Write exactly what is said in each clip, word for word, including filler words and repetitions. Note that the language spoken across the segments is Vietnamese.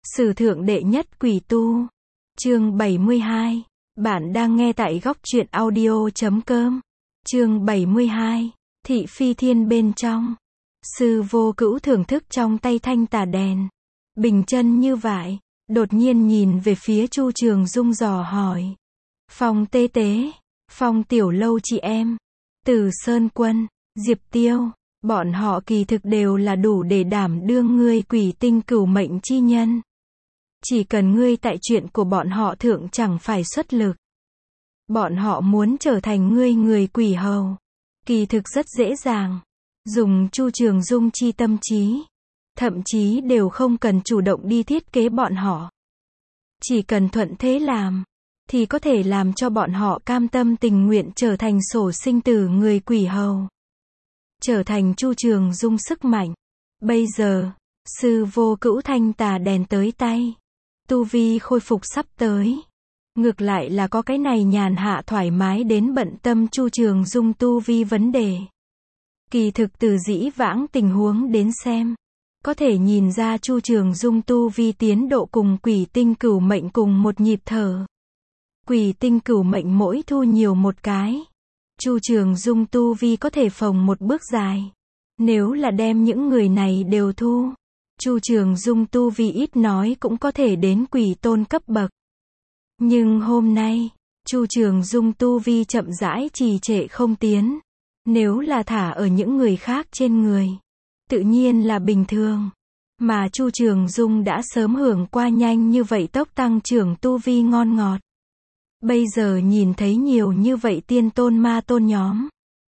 Sử thượng đệ nhất quỷ tu. Chương bảy mươi hai. Bạn đang nghe tại góc truyện audio chấm com. Chương bảy mươi hai. Thị phi thiên bên trong. Sư Vô Cữu thưởng thức trong tay thanh tà đèn. Bình chân như vải. Đột nhiên nhìn về phía Chu Trường Dung dò hỏi. Phong Tế Tế, Phong Tiểu Lâu chị em, Từ Sơn Quân, Diệp Tiêu, bọn họ kỳ thực đều là đủ để đảm đương ngươi quỷ tinh cửu mệnh chi nhân. Chỉ cần ngươi tại chuyện của bọn họ thượng chẳng phải xuất lực. Bọn họ muốn trở thành ngươi người quỷ hầu. Kỳ thực rất dễ dàng. Dùng Chu Trường Dung chi tâm trí. Thậm chí đều không cần chủ động đi thiết kế bọn họ. Chỉ cần thuận thế làm. Thì có thể làm cho bọn họ cam tâm tình nguyện trở thành sổ sinh tử người quỷ hầu. Trở thành Chu Trường Dung sức mạnh. Bây giờ, Sư Vô Cữu thanh tà đèn tới tay. Tu vi khôi phục sắp tới. Ngược lại là có cái này nhàn hạ thoải mái đến bận tâm Chu Trường Dung tu vi vấn đề. Kỳ thực từ dĩ vãng tình huống đến xem. Có thể nhìn ra Chu Trường Dung tu vi tiến độ cùng quỷ tinh cửu mệnh cùng một nhịp thở. Quỷ tinh cửu mệnh mỗi thu nhiều một cái. Chu Trường Dung tu vi có thể phồng một bước dài. Nếu là đem những người này đều thu. Chu Trường Dung tu vi ít nói cũng có thể đến quỷ tôn cấp bậc. Nhưng hôm nay, Chu Trường Dung tu vi chậm rãi trì trệ không tiến. Nếu là thả ở những người khác trên người, tự nhiên là bình thường. Mà Chu Trường Dung đã sớm hưởng qua nhanh như vậy tốc tăng trưởng tu vi ngon ngọt. Bây giờ nhìn thấy nhiều như vậy tiên tôn ma tôn nhóm.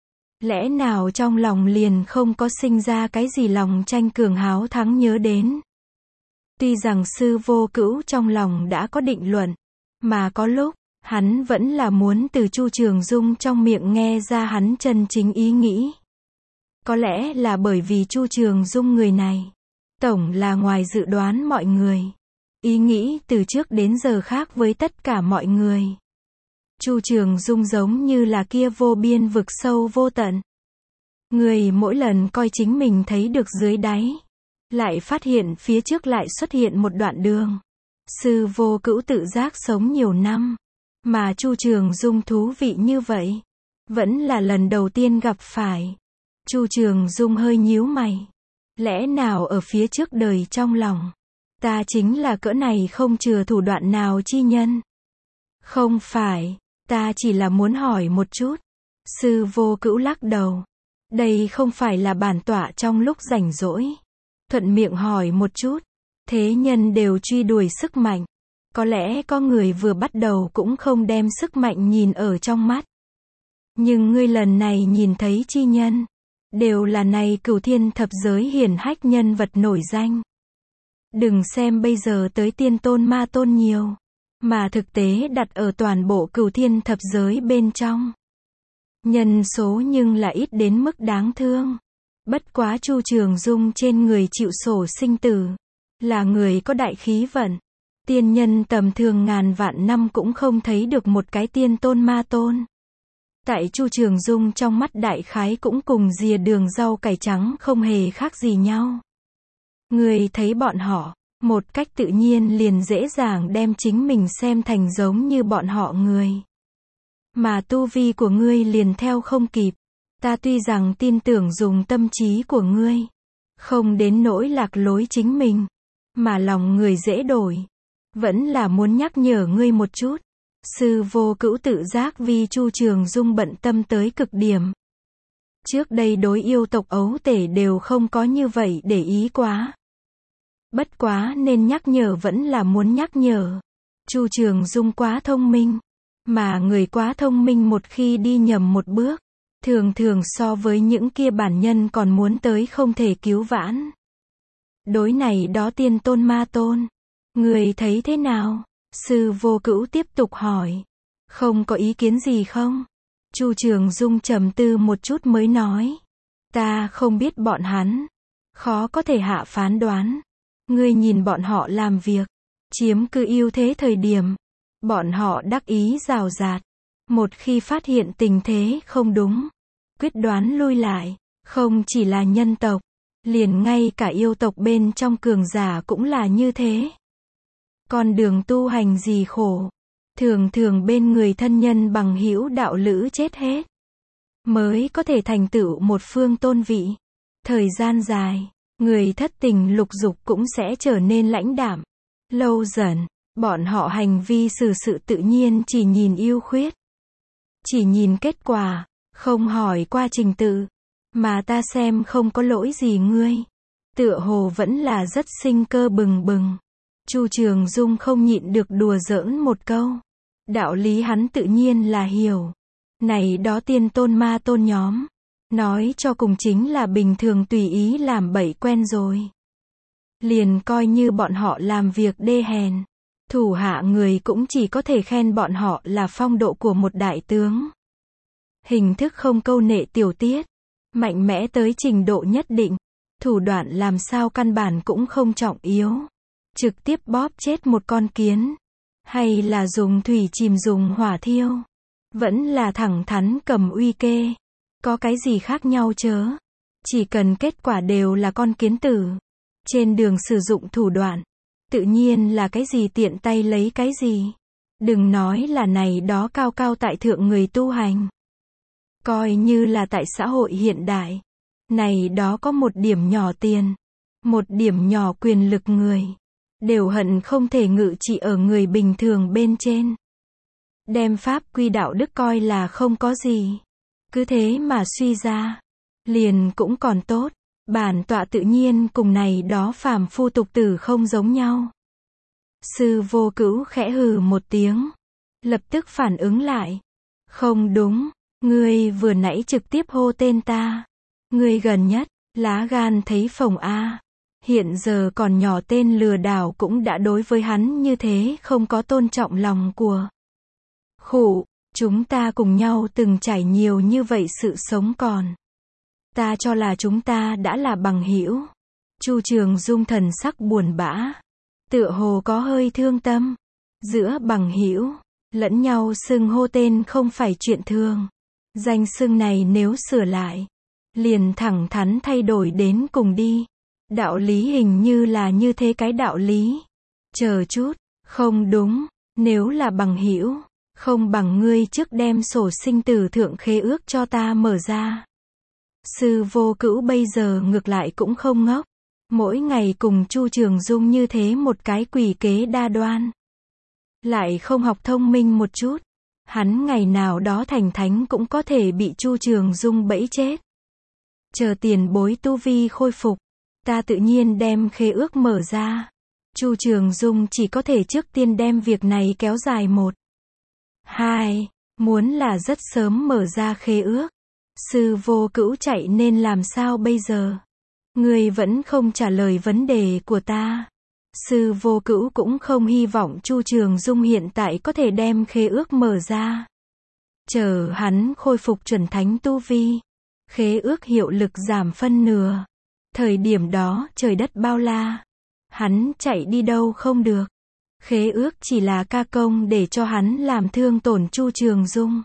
Lẽ nào trong lòng liền không có sinh ra cái gì lòng tranh cường háo thắng nhớ đến. Tuy rằng Sư Vô Cữu trong lòng đã có định luận, mà có lúc, hắn vẫn là muốn từ Chu Trường Dung trong miệng nghe ra hắn chân chính ý nghĩ. Có lẽ là bởi vì Chu Trường Dung người này, tổng là ngoài dự đoán mọi người. Ý nghĩ từ trước đến giờ khác với tất cả mọi người. Chu Trường Dung giống như là kia vô biên vực sâu vô tận. Người mỗi lần coi chính mình thấy được dưới đáy, lại phát hiện phía trước lại xuất hiện một đoạn đường. Sư Vô Cữu tự giác sống nhiều năm, mà Chu Trường Dung thú vị như vậy, vẫn là lần đầu tiên gặp phải. Chu Trường Dung hơi nhíu mày. Lẽ nào ở phía trước đời trong lòng, ta chính là cỡ này không chừa thủ đoạn nào chi nhân? Không phải, ta chỉ là muốn hỏi một chút. Sư Vô Cữu lắc đầu. Đây không phải là bản tọa trong lúc rảnh rỗi. Thuận miệng hỏi một chút. Thế nhân đều truy đuổi sức mạnh. Có lẽ có người vừa bắt đầu cũng không đem sức mạnh nhìn ở trong mắt. Nhưng ngươi lần này nhìn thấy chi nhân, đều là này cửu thiên thập giới hiển hách nhân vật nổi danh. Đừng xem bây giờ tới tiên tôn ma tôn nhiều, mà thực tế đặt ở toàn bộ cửu thiên thập giới bên trong. Nhân số nhưng là ít đến mức đáng thương. Bất quá Chu Trường Dung trên người chịu sổ sinh tử, là người có đại khí vận. Tiên nhân tầm thường ngàn vạn năm cũng không thấy được một cái tiên tôn ma tôn. Tại Chu Trường Dung trong mắt đại khái cũng cùng dìa đường rau cải trắng không hề khác gì nhau. Người thấy bọn họ, một cách tự nhiên liền dễ dàng đem chính mình xem thành giống như bọn họ người. Mà tu vi của ngươi liền theo không kịp. Ta tuy rằng tin tưởng dùng tâm trí của ngươi, không đến nỗi lạc lối chính mình, mà lòng người dễ đổi. Vẫn là muốn nhắc nhở ngươi một chút. Sư Vô Cữu tự giác vì Chu Trường Dung bận tâm tới cực điểm. Trước đây đối yêu tộc ấu tể đều không có như vậy để ý quá. Bất quá nên nhắc nhở vẫn là muốn nhắc nhở. Chu Trường Dung quá thông minh. Mà người quá thông minh một khi đi nhầm một bước, thường thường so với những kia bản nhân còn muốn tới không thể cứu vãn. Đối này đó tiên tôn ma tôn. Người thấy thế nào? Sư Vô Cữu tiếp tục hỏi. Không có ý kiến gì không? Chu Trường Dung trầm tư một chút mới nói. Ta không biết bọn hắn. Khó có thể hạ phán đoán. Ngươi nhìn bọn họ làm việc. Chiếm cứ ưu thế thời điểm. Bọn họ đắc ý rào rạt. Một khi phát hiện tình thế không đúng. Quyết đoán lui lại. Không chỉ là nhân tộc. Liền ngay cả yêu tộc bên trong cường giả cũng là như thế. Con đường tu hành gì khổ. Thường thường bên người thân nhân bằng hữu đạo lữ chết hết. Mới có thể thành tựu một phương tôn vị. Thời gian dài, người thất tình lục dục cũng sẽ trở nên lãnh đạm. Lâu dần, bọn họ hành vi xử sự tự nhiên chỉ nhìn ưu khuyết. Chỉ nhìn kết quả, không hỏi qua trình tự. Mà ta xem không có lỗi gì ngươi. Tựa hồ vẫn là rất sinh cơ bừng bừng. Chu Trường Dung không nhịn được đùa giỡn một câu. Đạo lý hắn tự nhiên là hiểu. Này đó tiên tôn ma tôn nhóm. Nói cho cùng chính là bình thường tùy ý làm bậy quen rồi. Liền coi như bọn họ làm việc đê hèn. Thủ hạ người cũng chỉ có thể khen bọn họ là phong độ của một đại tướng. Hình thức không câu nệ tiểu tiết. Mạnh mẽ tới trình độ nhất định. Thủ đoạn làm sao căn bản cũng không trọng yếu. Trực tiếp bóp chết một con kiến. Hay là dùng thủy chìm dùng hỏa thiêu. Vẫn là thẳng thắn cầm uy kê. Có cái gì khác nhau chớ. Chỉ cần kết quả đều là con kiến tử. Trên đường sử dụng thủ đoạn. Tự nhiên là cái gì tiện tay lấy cái gì. Đừng nói là này đó cao cao tại thượng người tu hành. Coi như là tại xã hội hiện đại. Này đó có một điểm nhỏ tiền. Một điểm nhỏ quyền lực người. Đều hận không thể ngự trị ở người bình thường bên trên. Đem pháp quy đạo đức coi là không có gì. Cứ thế mà suy ra. Liền cũng còn tốt. Bản tọa tự nhiên cùng này đó phàm phu tục tử không giống nhau. Sư Vô Cữu khẽ hừ một tiếng. Lập tức phản ứng lại. Không đúng. Ngươi vừa nãy trực tiếp hô tên ta. Ngươi gần nhất. Lá gan thấy phồng a. Hiện giờ còn nhỏ tên lừa đảo cũng đã đối với hắn như thế không có tôn trọng lòng của. Khụ, chúng ta cùng nhau từng trải nhiều như vậy sự sống còn. Ta cho là chúng ta đã là bằng hữu. Chu Trường Dung thần sắc buồn bã. Tựa hồ có hơi thương tâm. Giữa bằng hữu, lẫn nhau xưng hô tên không phải chuyện thường. Danh xưng này nếu sửa lại, liền thẳng thắn thay đổi đến cùng đi. Đạo lý hình như là như thế cái đạo lý. Chờ chút, không đúng, nếu là bằng hữu, không bằng ngươi trước đem sổ sinh tử thượng khế ước cho ta mở ra. Sư Vô Cữu bây giờ ngược lại cũng không ngốc. Mỗi ngày cùng Chu Trường Dung như thế một cái quỷ kế đa đoan. Lại không học thông minh một chút. Hắn ngày nào đó thành thánh cũng có thể bị Chu Trường Dung bẫy chết. Chờ tiền bối tu vi khôi phục. Ta tự nhiên đem khế ước mở ra. Chu Trường Dung chỉ có thể trước tiên đem việc này kéo dài một. Hai. Muốn là rất sớm mở ra khế ước. Sư Vô Cữu chạy nên làm sao bây giờ? Ngươi vẫn không trả lời vấn đề của ta. Sư Vô Cữu cũng không hy vọng Chu Trường Dung hiện tại có thể đem khế ước mở ra. Chờ hắn khôi phục chuẩn thánh tu vi. Khế ước hiệu lực giảm phân nửa. Thời điểm đó trời đất bao la. Hắn chạy đi đâu không được. Khế ước chỉ là ca công để cho hắn làm thương tổn Chu Trường Dung.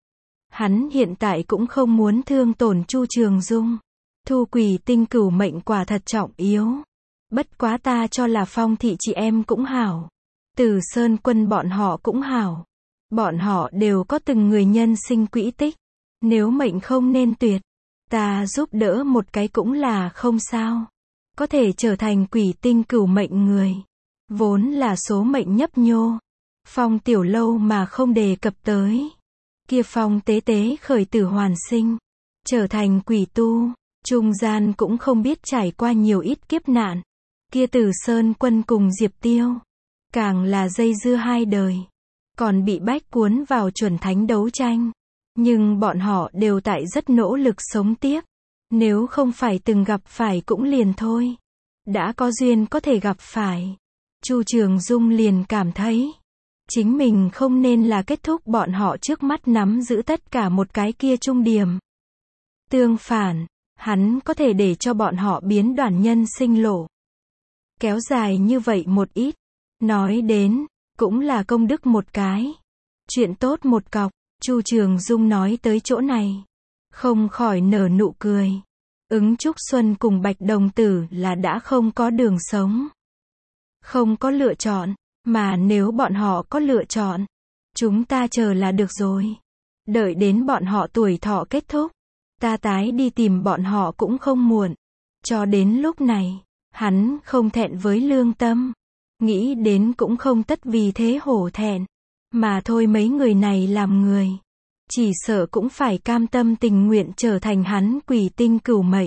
Hắn hiện tại cũng không muốn thương tổn Chu Trường Dung. Thu quỷ tinh cửu mệnh quả thật trọng yếu. Bất quá ta cho là Phong thị chị em cũng hảo. Từ Sơn Quân bọn họ cũng hảo. Bọn họ đều có từng người nhân sinh quỹ tích. Nếu mệnh không nên tuyệt, ta giúp đỡ một cái cũng là không sao. Có thể trở thành quỷ tinh cửu mệnh người. Vốn là số mệnh nhấp nhô. Phong tiểu lâu mà không đề cập tới. Kia Phong tế tế khởi tử hoàn sinh. Trở thành quỷ tu. Trung gian cũng không biết trải qua nhiều ít kiếp nạn. Kia Từ Sơn Quân cùng Diệp Tiêu. Càng là dây dưa hai đời. Còn bị bách cuốn vào chuẩn thánh đấu tranh. Nhưng bọn họ đều tại rất nỗ lực sống tiếp. Nếu không phải từng gặp phải cũng liền thôi. Đã có duyên có thể gặp phải. Chu Trường Dung liền cảm thấy. Chính mình không nên là kết thúc bọn họ trước mắt nắm giữ tất cả một cái kia trung điểm. Tương phản, hắn có thể để cho bọn họ biến đoàn nhân sinh lộ. Kéo dài như vậy một ít. Nói đến, cũng là công đức một cái. Chuyện tốt một cọc. Chu Trường Dung nói tới chỗ này. Không khỏi nở nụ cười. Ứng Trúc Xuân cùng Bạch Đồng Tử là đã không có đường sống. Không có lựa chọn. Mà nếu bọn họ có lựa chọn, chúng ta chờ là được rồi. Đợi đến bọn họ tuổi thọ kết thúc, ta tái đi tìm bọn họ cũng không muộn. Cho đến lúc này, hắn không thẹn với lương tâm. Nghĩ đến cũng không tất vì thế hổ thẹn. Mà thôi mấy người này làm người. Chỉ sợ cũng phải cam tâm tình nguyện trở thành hắn quỷ tinh cửu mệnh.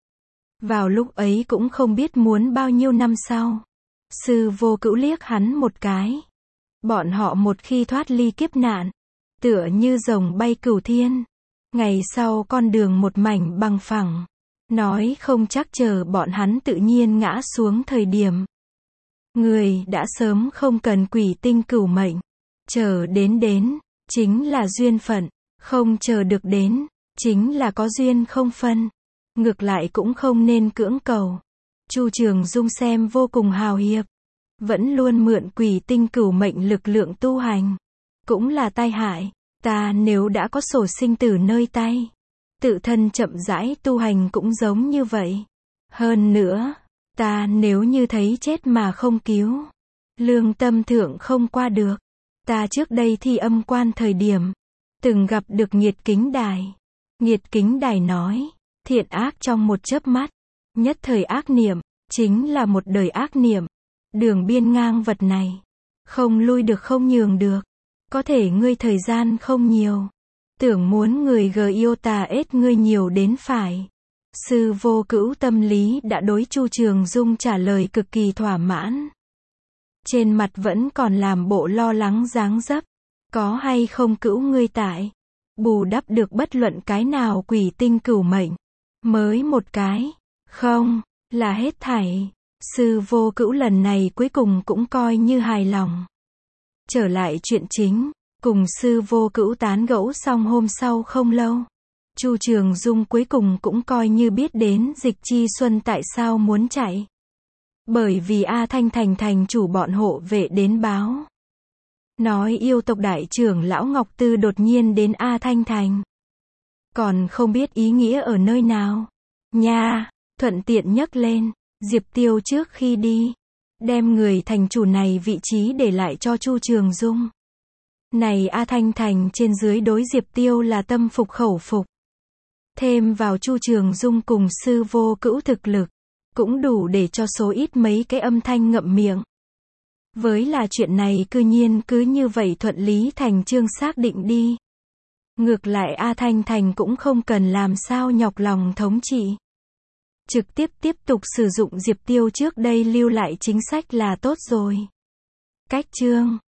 Vào lúc ấy cũng không biết muốn bao nhiêu năm sau. Sư Vô Cữu liếc hắn một cái. Bọn họ một khi thoát ly kiếp nạn, tựa như rồng bay cửu thiên. Ngày sau con đường một mảnh bằng phẳng. Nói không chắc chờ bọn hắn tự nhiên ngã xuống thời điểm. Người đã sớm không cần quỷ tinh cửu mệnh. Chờ đến đến, chính là duyên phận. Không chờ được đến, chính là có duyên không phân. Ngược lại cũng không nên cưỡng cầu. Chu Trường Dung xem vô cùng hào hiệp. Vẫn luôn mượn quỷ tinh cửu mệnh lực lượng tu hành. Cũng là tai hại. Ta nếu đã có sổ sinh tử nơi tay, tự thân chậm rãi tu hành cũng giống như vậy. Hơn nữa, ta nếu như thấy chết mà không cứu, lương tâm thượng không qua được. Ta trước đây thi âm quan thời điểm, từng gặp được Nhiệt Kính Đài. Nhiệt Kính Đài nói, thiện ác trong một chớp mắt, nhất thời ác niệm, chính là một đời ác niệm. Đường biên ngang vật này, không lui được không nhường được. Có thể ngươi thời gian không nhiều. Tưởng muốn người gờ yêu tà ết ngươi nhiều đến phải. Sư Vô Cữu tâm lý đã đối Chu Trường Dung trả lời cực kỳ thỏa mãn. Trên mặt vẫn còn làm bộ lo lắng dáng dấp. Có hay không Cữu ngươi tại, bù đắp được bất luận cái nào quỷ tinh cửu mệnh. Mới một cái, không, là hết thảy. Sư Vô Cữu lần này cuối cùng cũng coi như hài lòng. Trở lại chuyện chính, cùng Sư Vô Cữu tán gẫu xong hôm sau không lâu. Chu Trường Dung cuối cùng cũng coi như biết đến Dịch Chi Xuân tại sao muốn chạy. Bởi vì A Thanh Thành thành chủ bọn hộ vệ đến báo. Nói yêu tộc đại trưởng lão Ngọc Tư đột nhiên đến A Thanh Thành. Còn không biết ý nghĩa ở nơi nào. Nha, thuận tiện nhắc lên, Diệp Tiêu trước khi đi, đem người thành chủ này vị trí để lại cho Chu Trường Dung. Này A Thanh Thành trên dưới đối Diệp Tiêu là tâm phục khẩu phục. Thêm vào Chu Trường Dung cùng Sư Vô Cữu thực lực, cũng đủ để cho số ít mấy cái âm thanh ngậm miệng. Với là chuyện này cư nhiên cứ như vậy thuận lý thành chương xác định đi. Ngược lại A Thanh Thành cũng không cần làm sao nhọc lòng thống trị. Trực tiếp tiếp tục sử dụng Diệp Tiêu trước đây lưu lại chính sách là tốt rồi. Cách chương